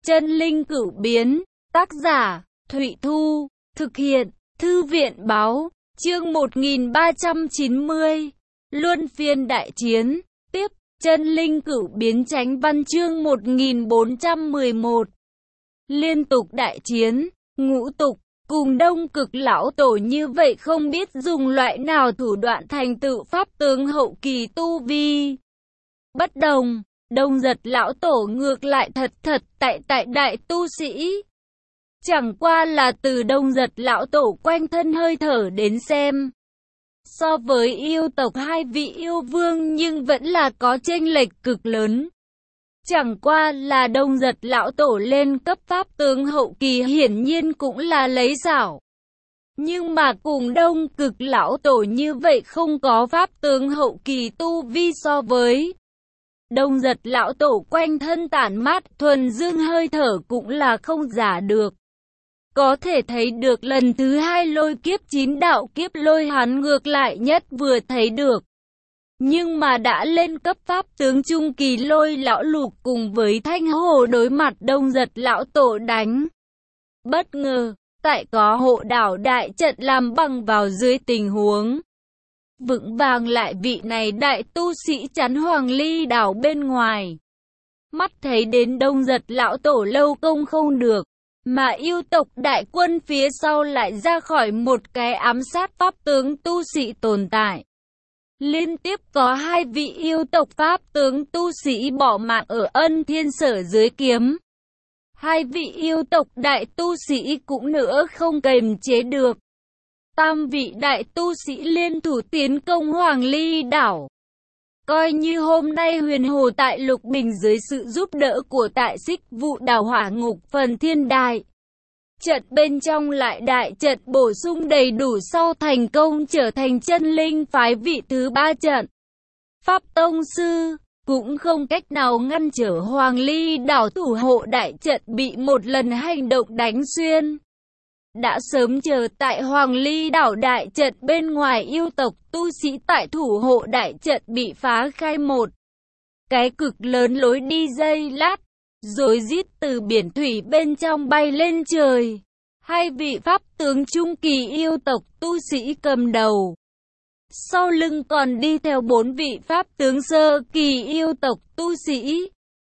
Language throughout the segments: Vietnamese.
Chân linh cửu biến, tác giả, Thụy Thu, thực hiện, Thư viện báo, chương 1390, Luân phiên đại chiến, tiếp, chân linh cửu biến chánh văn chương 1411. Liên tục đại chiến, ngũ tục, cùng đông cực lão tổ như vậy không biết dùng loại nào thủ đoạn thành tựu pháp tướng hậu kỳ tu vi. Bất đồng, Đông Giật lão tổ ngược lại thật tại đại tu sĩ. Chẳng qua là từ Đông Giật lão tổ quanh thân hơi thở đến xem, so với yêu tộc hai vị yêu vương nhưng vẫn là có chênh lệch cực lớn. Chẳng qua là Đông Giật lão tổ lên cấp pháp tướng hậu kỳ hiển nhiên cũng là lấy xảo. Nhưng mà cùng đông cực lão tổ như vậy không có pháp tướng hậu kỳ tu vi so với. Đông Giật lão tổ quanh thân tản mát thuần dương hơi thở cũng là không giả được. Có thể thấy được lần thứ hai lôi kiếp 9 đạo kiếp lôi hắn ngược lại nhất vừa thấy được. Nhưng mà đã lên cấp pháp tướng trung kỳ lôi lão lục cùng với Thanh Hồ đối mặt Đông Giật lão tổ đánh. Bất ngờ, tại có hộ đảo đại trận làm bằng vào dưới tình huống vững vàng lại vị này đại tu sĩ chắn Hoàng Ly đảo bên ngoài. Mắt thấy đến Đông Giật lão tổ lâu công không được, mà yêu tộc đại quân phía sau lại ra khỏi một cái ám sát pháp tướng tu sĩ tồn tại. Liên tiếp có hai vị yêu tộc pháp tướng tu sĩ bỏ mạng ở Ân Thiên Sở dưới kiếm. Hai vị yêu tộc đại tu sĩ cũng nữa không kềm chế được. Tam vị đại tu sĩ liên thủ tiến công Hoàng Ly đảo. Coi như hôm nay Huyền Hồ tại Lục Bình dưới sự giúp đỡ của tại Xích Vụ Đảo Hỏa Ngục Phần Thiên Đại trận bên trong lại đại trận bổ sung đầy đủ sau thành công trở thành chân linh phái vị thứ 3 trận. Pháp Tông Sư cũng không cách nào ngăn trở Hoàng Ly đảo thủ hộ đại trận bị một lần hành động đánh xuyên. Đã sớm chờ tại Hoàng Ly đảo đại trận bên ngoài yêu tộc tu sĩ tại thủ hộ đại trận bị phá khai một cái cực lớn lối đi dây lát, rồi rít từ biển thủy bên trong bay lên trời. Hai vị pháp tướng trung kỳ yêu tộc tu sĩ cầm đầu. Sau lưng còn đi theo 4 vị pháp tướng sơ kỳ yêu tộc tu sĩ.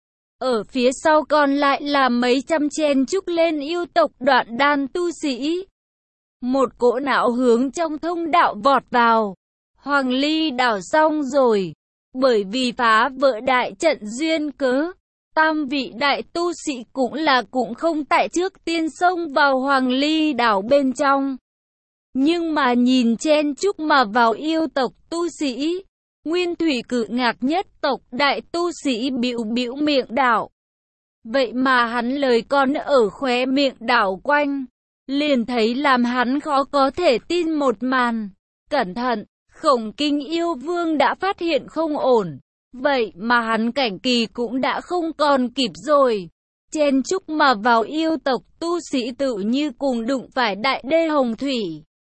Ở phía sau còn lại là mấy trăm chen chúc lên yêu tộc đoạn đan tu sĩ. Một cỗ não hướng trong thông đạo vọt vào. Hoàng Ly đảo xong rồi. Bởi vì phá vỡ đại trận duyên cớ, tam vị đại tu sĩ cũng không tại trước tiên xông vào Hoàng Ly đảo bên trong. Nhưng mà nhìn chen chúc mà vào yêu tộc tu sĩ, Nguyên Thủy Cự Ngạc nhất tộc đại tu sĩ bĩu miệng đảo. Vậy mà hắn lời còn ở khóe miệng đảo quanh, liền thấy làm hắn khó có thể tin một màn. Cẩn thận, Khổng Kinh yêu vương đã phát hiện không ổn. Vậy mà hắn cảnh kỳ cũng đã không còn kịp rồi. Chen chúc mà vào yêu tộc tu sĩ tự như cùng đụng phải đại đê hồng thủy.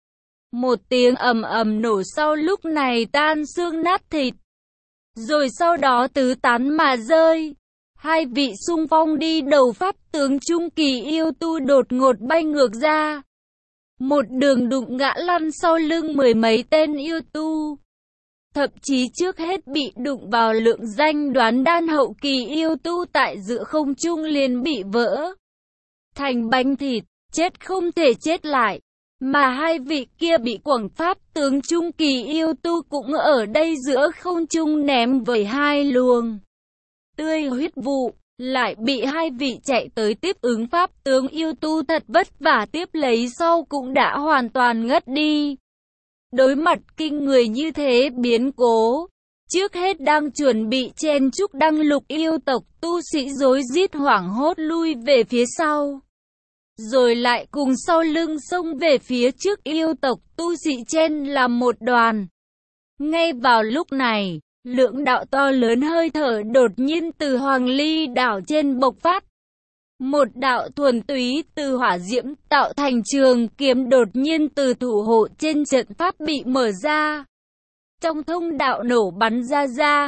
Một tiếng ầm ầm nổ sau lúc này tan xương nát thịt. Rồi sau đó tứ tán mà rơi. Hai vị xung phong đi đầu pháp tướng trung kỳ yêu tu đột ngột bay ngược ra. Một đường đụng ngã lăn sau lưng mười mấy tên yêu tu. Thậm chí trước hết bị đụng vào lượng danh đoán đan hậu kỳ yêu tu tại giữa không trung liền bị vỡ thành bánh thịt, chết không thể chết lại. Mà hai vị kia bị quảng pháp tướng trung kỳ yêu tu cũng ở đây giữa không trung ném với hai luồng tươi huyết vụ, lại bị hai vị chạy tới tiếp ứng pháp tướng yêu tu thật vất vả tiếp lấy sau cũng đã hoàn toàn ngất đi. Đối mặt kinh người như thế biến cố, trước hết đang chuẩn bị chen chúc đăng lục yêu tộc tu sĩ rối rít hoảng hốt lui về phía sau. Rồi lại cùng sau lưng xông về phía trước yêu tộc tu sĩ chen làm một đoàn. Ngay vào lúc này, lượng đạo to lớn hơi thở đột nhiên từ Hoàng Ly đảo trên bộc phát. Một đạo thuần túy từ hỏa diễm tạo thành trường kiếm đột nhiên từ thủ hộ trên trận pháp bị mở ra. Trong thông đạo nổ bắn ra.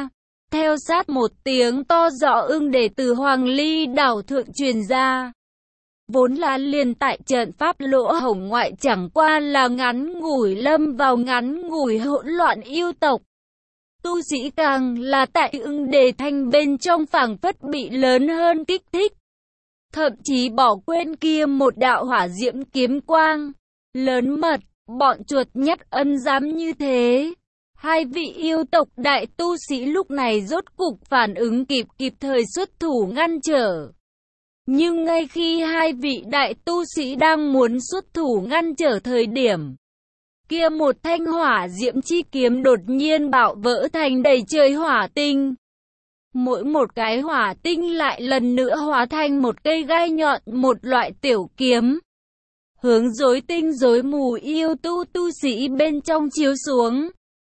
theo sát một tiếng to rõ ưng để từ Hoàng Ly đảo thượng truyền ra. Vốn là liền tại trận pháp lỗ hổng ngoại chẳng qua là ngắn ngủi lâm vào ngắn ngủi hỗn loạn yêu tộc. Tu sĩ càng là tại ưng đề thanh bên trong phảng phất bị lớn hơn kích thích. Thậm chí bỏ quên kia một đạo hỏa diễm kiếm quang. Lớn mật, bọn chuột nhắt ân dám như thế. Hai vị yêu tộc đại tu sĩ lúc này rốt cục phản ứng kịp thời xuất thủ ngăn trở. Nhưng ngay khi hai vị đại tu sĩ đang muốn xuất thủ ngăn trở thời điểm, kia một thanh hỏa diễm chi kiếm đột nhiên bạo vỡ thành đầy trời hỏa tinh. Mỗi một cái hỏa tinh lại lần nữa hóa thành một cây gai nhọn, một loại tiểu kiếm. Hướng rối tinh rối mù yêu tu sĩ bên trong chiếu xuống.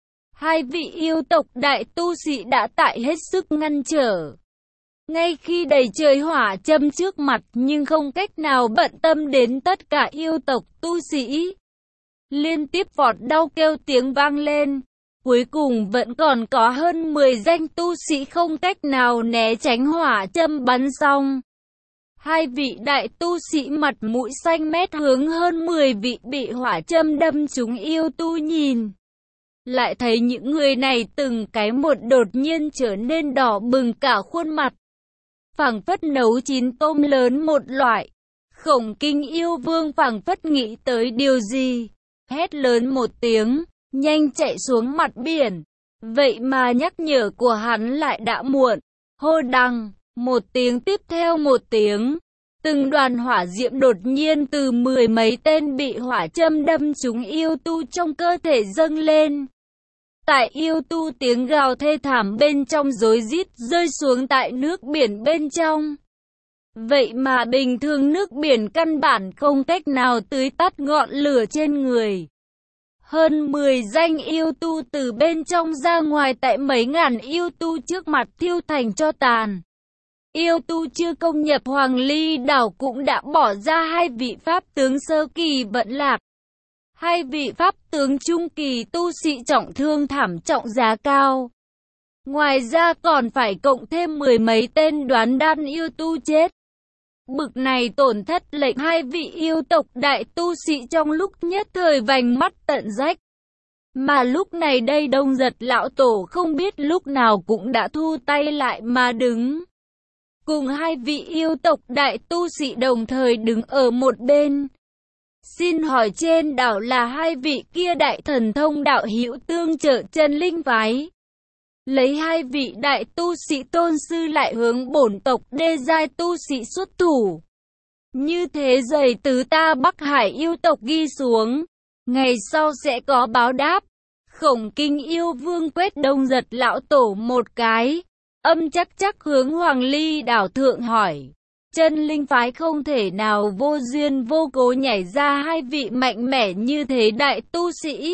Hai vị yêu tộc đại tu sĩ đã tại hết sức ngăn trở. Ngay khi đầy trời hỏa châm trước mặt nhưng không cách nào bận tâm đến tất cả yêu tộc tu sĩ. Liên tiếp vọt đau kêu tiếng vang lên. Cuối cùng vẫn còn có hơn 10 danh tu sĩ không cách nào né tránh hỏa châm bắn xong. Hai vị đại tu sĩ mặt mũi xanh mét hướng hơn 10 vị bị hỏa châm đâm trúng yêu tu nhìn. Lại thấy những người này từng cái một đột nhiên trở nên đỏ bừng cả khuôn mặt. Phảng phất nấu chín tôm lớn một loại. Khổng Kinh yêu vương phảng phất nghĩ tới điều gì. Hét lớn một tiếng, nhanh chạy xuống mặt biển. Vậy mà nhắc nhở của hắn lại đã muộn. Hô đằng, một tiếng tiếp theo một tiếng. Từng đoàn hỏa diễm đột nhiên từ 10 mấy tên bị hỏa châm đâm trúng yêu tu trong cơ thể dâng lên. Tại yêu tu tiếng gào thê thảm bên trong rối rít rơi xuống tại nước biển bên trong. Vậy mà bình thường nước biển căn bản không cách nào tưới tắt ngọn lửa trên người. Hơn 10 danh yêu tu từ bên trong ra ngoài tại mấy ngàn yêu tu trước mặt thiêu thành tro tàn. Yêu tu chưa công nhập Hoàng Ly đảo cũng đã bỏ ra hai vị pháp tướng sơ kỳ vẫn lạc. Hai vị pháp tướng trung kỳ tu sĩ trọng thương thảm trọng giá cao. Ngoài ra còn phải cộng thêm 10 mấy tên đoán đan yêu tu chết. Bực này tổn thất lệnh hai vị yêu tộc đại tu sĩ trong lúc nhất thời vành mắt tận rách. Mà lúc này đây Đông Giật lão tổ không biết lúc nào cũng đã thu tay lại mà đứng. Cùng hai vị yêu tộc đại tu sĩ đồng thời đứng ở một bên. Xin hỏi trên đảo là hai vị kia đại thần thông đạo hữu tương trợ chân linh phái. Lấy hai vị đại tu sĩ tôn sư lại hướng bổn tộc đê giai tu sĩ xuất thủ. Như thế giày tứ ta Bắc Hải yêu tộc ghi xuống. Ngày sau sẽ có báo đáp. Khổng Kinh yêu vương quét Đông Giật lão tổ một cái. Âm chắc hướng Hoàng Ly đảo thượng hỏi. Chân linh phái không thể nào vô duyên vô cố nhảy ra hai vị mạnh mẽ như thế đại tu sĩ.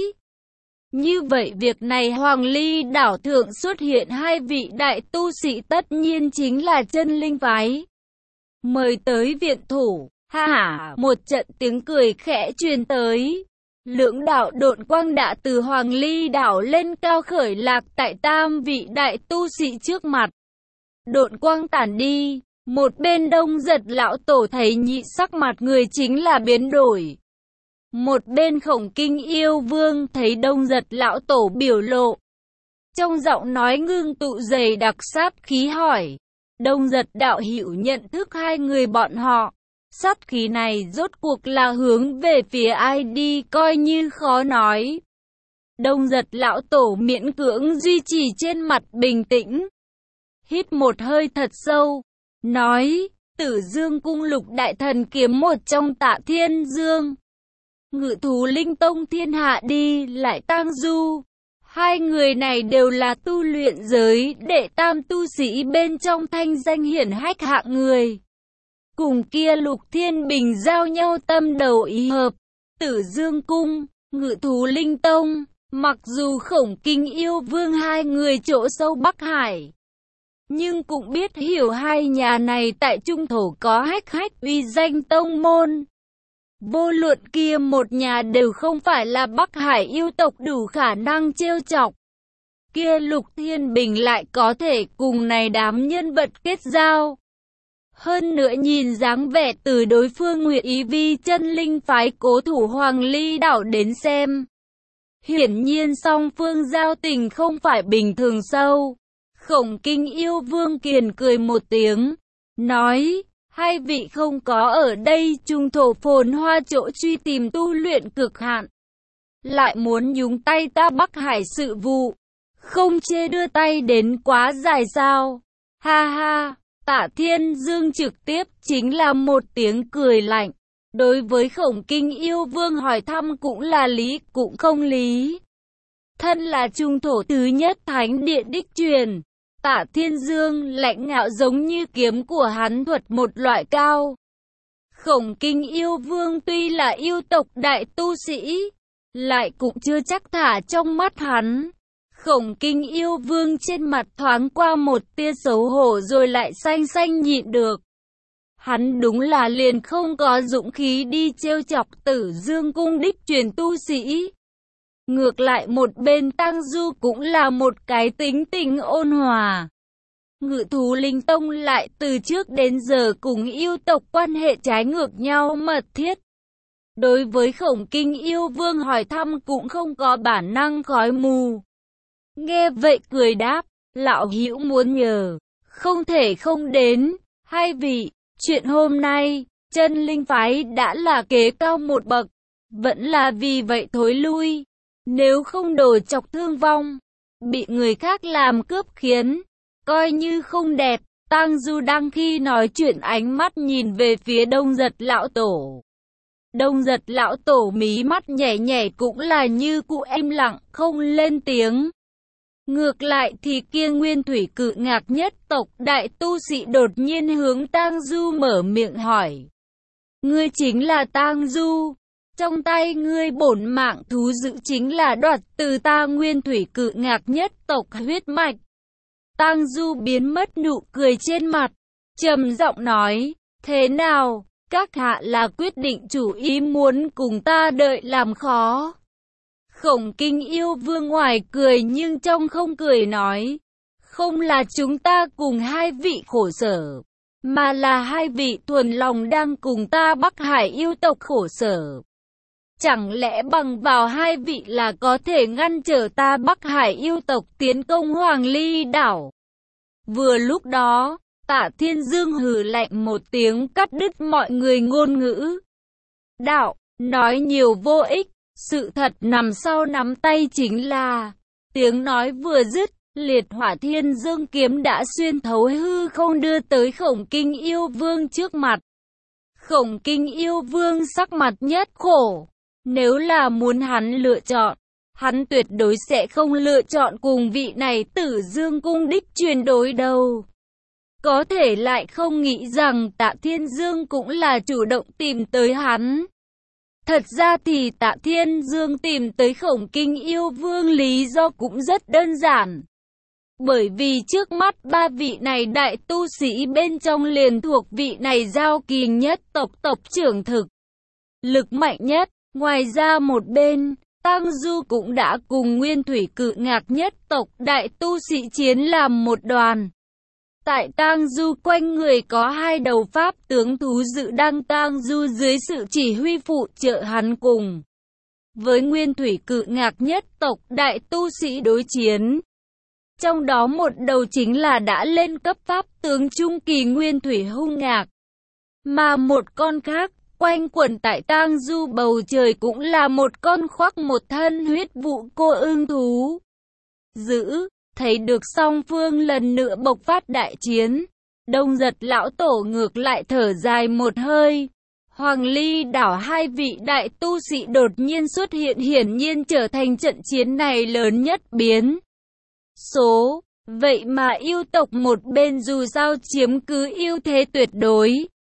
Như vậy việc này Hoàng Ly đảo thượng xuất hiện hai vị đại tu sĩ tất nhiên chính là chân linh phái. Mời tới viện thủ, ha ha, một trận tiếng cười khẽ truyền tới. Lưỡng đạo độn quang đã từ Hoàng Ly đảo lên cao khởi lạc tại tam vị đại tu sĩ trước mặt. Độn quang tản đi, một bên Đông Giật lão tổ thấy nhị sắc mặt người chính là biến đổi. Một bên Khổng Kinh yêu vương thấy Đông Giật lão tổ biểu lộ. Trong giọng nói ngưng tụ dày đặc sát khí hỏi. Đông Giật đạo hữu nhận thức hai người bọn họ. Sát khí này rốt cuộc là hướng về phía ai đi coi như khó nói. Đông Giật lão tổ miễn cưỡng duy trì trên mặt bình tĩnh. Hít một hơi thật sâu. Nói, Tử Dương cung lục đại thần kiếm một trong Tạ Thiên Dương. Ngự thú linh tông thiên hạ đi lại tang du. Hai người này đều là tu luyện giới đệ tam tu sĩ bên trong thanh danh hiển hách hạng người. Cùng kia Lục Thiên Bình giao nhau tâm đầu ý hợp. Tử Dương cung, Ngự thú linh tông, mặc dù Khổng Kinh yêu vương hai người chỗ sâu Bắc Hải, nhưng cũng biết hiểu hai nhà này tại trung thổ có hách uy danh tông môn. Vô luận kia một nhà đều không phải là Bắc Hải yêu tộc đủ khả năng trêu chọc. kia Lục Thiên Bình lại có thể cùng này đám nhân vật kết giao. Hơn nữa nhìn dáng vẻ từ đối phương nguyện ý vi chân linh phái cố thủ Hoàng Ly đảo đến xem. Hiển nhiên song phương giao tình không phải bình thường sâu. Khổng Kinh Yêu Vương kiền cười một tiếng, nói, hai vị không có ở đây trung thổ phồn hoa chỗ truy tìm tu luyện cực hạn. Lại muốn nhúng tay ta Bắc Hải sự vụ, không chê đưa tay đến quá dài sao? Ha ha, Tạ Thiên Dương trực tiếp chính là một tiếng cười lạnh. Đối với Khổng Kinh Yêu Vương hỏi thăm cũng là lý cũng không lý. Thân là trung thổ thứ nhất thánh địa đích truyền, Tạ Thiên Dương lãnh ngạo giống như kiếm của hắn thuật một loại cao. Khổng Kinh Yêu Vương tuy là yêu tộc đại tu sĩ, lại cũng chưa chắc thả trong mắt hắn. Khổng Kinh Yêu Vương trên mặt thoáng qua một tia xấu hổ rồi lại xanh xanh nhịn được. Hắn đúng là liền không có dũng khí đi trêu chọc Tử Dương cung đích truyền tu sĩ. Ngược lại một bên Tang Du cũng là một cái tính tình ôn hòa. Ngự thú linh tông lại từ trước đến giờ cùng yêu tộc quan hệ trái ngược nhau mật thiết. Đối với Khổng Kinh Yêu Vương hỏi thăm cũng không có bản năng khói mù. Nghe vậy cười đáp, lão hữu muốn nhờ, không thể không đến. Hai vị, chuyện hôm nay, chân linh phái đã là kế cao một bậc, vẫn là vì vậy thối lui. Nếu không đổ chọc thương vong, bị người khác làm cướp khiến, coi như không đẹp. Tang Du đang khi nói chuyện ánh mắt nhìn về phía Đông Giật lão tổ. Đông Giật lão tổ mí mắt nhảy nhảy cũng là như cụ im lặng không lên tiếng. Ngược lại thì kia Nguyên Thủy Cự Ngạc nhất tộc đại tu sĩ đột nhiên hướng Tang Du mở miệng hỏi. Ngươi chính là Tang Du, trong tay ngươi bổn mạng thú dữ chính là đoạt từ ta Nguyên Thủy Cự Ngạc nhất tộc huyết mạch. Tang Du biến mất nụ cười trên mặt, trầm giọng nói, thế nào, các hạ là quyết định chủ ý muốn cùng ta đợi làm khó. Khổng Kinh Yêu Vương ngoài cười nhưng trong không cười nói, không là chúng ta cùng hai vị khổ sở, mà là hai vị thuần lòng đang cùng ta Bắc Hải yêu tộc khổ sở. Chẳng lẽ bằng vào hai vị là có thể ngăn trở ta Bắc Hải yêu tộc tiến công Hoàng Ly đảo? Vừa lúc đó, Tạ Thiên Dương hừ lạnh một tiếng cắt đứt mọi người ngôn ngữ. Đạo, nói nhiều vô ích, sự thật nằm sau nắm tay chính là. Tiếng nói vừa dứt, liệt hỏa Thiên Dương kiếm đã xuyên thấu hư không đưa tới Khổng Kinh Yêu Vương trước mặt. Khổng Kinh Yêu Vương sắc mặt nhất khổ. Nếu là muốn hắn lựa chọn, hắn tuyệt đối sẽ không lựa chọn cùng vị này Tử Dương cung đích truyền đối đầu. Có thể lại không nghĩ rằng Tạ Thiên Dương cũng là chủ động tìm tới hắn. Thật ra thì Tạ Thiên Dương tìm tới Khổng Kinh Yêu Vương lý do cũng rất đơn giản. Bởi vì trước mắt ba vị này đại tu sĩ bên trong liền thuộc vị này Giao Kỳ nhất tộc tộc trưởng thực lực mạnh nhất. Ngoài ra một bên, Tang Du cũng đã cùng Nguyên Thủy Cự Ngạc nhất tộc đại tu sĩ chiến làm một đoàn. Tại Tang Du quanh người có hai đầu pháp tướng thú dự đang Tang Du dưới sự chỉ huy phụ trợ hắn cùng với Nguyên Thủy Cự Ngạc nhất tộc đại tu sĩ đối chiến. Trong đó một đầu chính là đã lên cấp pháp tướng trung kỳ Nguyên Thủy Hung Ngạc, mà một con khác quanh quẩn tại Tang Du bầu trời cũng là một con khoác một thân huyết vụ cô ương thú dữ. Thấy được song phương lần nữa bộc phát đại chiến, Đông Giật lão tổ ngược lại thở dài một hơi. Hoàng Ly đảo hai vị đại tu sĩ đột nhiên xuất hiện hiển nhiên trở thành trận chiến này lớn nhất biến số. Vậy mà yêu tộc một bên dù sao chiếm cứ ưu thế tuyệt đối,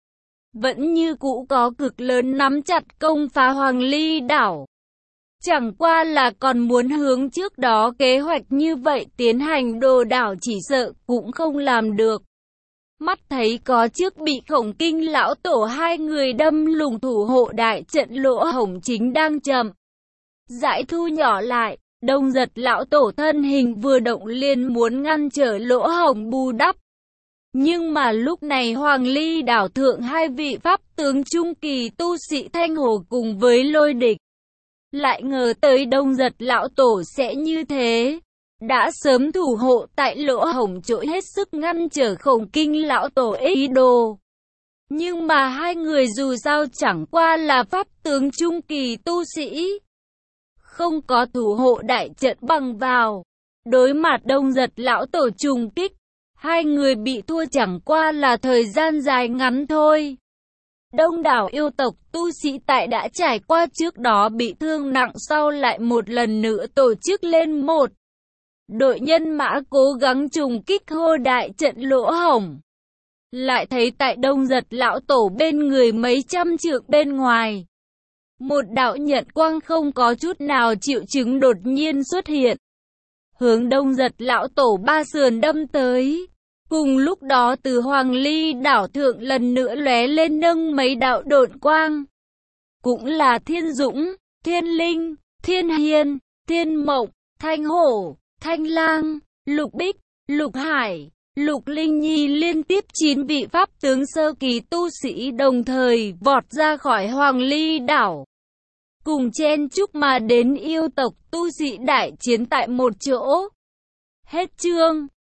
vẫn như cũ có cực lớn nắm chặt công phá Hoàng Ly đảo. Chẳng qua là còn muốn hướng trước đó kế hoạch như vậy tiến hành đồ đảo chỉ sợ cũng không làm được. Mắt thấy có trước bị Khổng Kinh lão tổ hai người đâm lùng thủ hộ đại trận lỗ hổng chính đang chậm rãi thu nhỏ lại, Đông Giật lão tổ thân hình vừa động liền muốn ngăn trở lỗ hổng bù đắp. Nhưng mà lúc này Hoàng Ly đảo thượng hai vị pháp tướng trung kỳ tu sĩ Thanh Hồ cùng với Lôi Địch. Lại ngờ tới Đông Giật lão tổ sẽ như thế. Đã sớm thủ hộ tại lỗ hổng chỗ hết sức ngăn trở Khổng Kinh lão tổ ý đồ. Nhưng mà hai người dù sao chẳng qua là pháp tướng trung kỳ tu sĩ. Không có thủ hộ đại trận bằng vào. Đối mặt Đông Giật lão tổ trùng kích. Hai người bị thua chẳng qua là thời gian dài ngắn thôi. Đông đảo yêu tộc tu sĩ tại đã trải qua trước đó bị thương nặng sau lại một lần nữa tổ chức lên một đội nhân mã cố gắng trùng kích hô đại trận lỗ hổng. Lại thấy tại Đông Giật lão tổ bên người mấy trăm trượng bên ngoài. Một đạo nhận quang không có chút nào triệu chứng đột nhiên xuất hiện. Hướng Đông Giật lão tổ ba sườn đâm tới. Cùng lúc đó từ Hoàng Ly đảo thượng lần nữa lóe lên nâng mấy đạo độn quang. Cũng là Thiên Dũng, Thiên Linh, Thiên Hiên, Thiên Mộng, Thanh Hổ, Thanh Lang, Lục Bích, Lục Hải, Lục Linh Nhi liên tiếp 9 vị pháp tướng sơ kỳ tu sĩ đồng thời vọt ra khỏi Hoàng Ly đảo. Cùng chen chúc mà đến yêu tộc tu sĩ đại chiến tại một chỗ. Hết chương.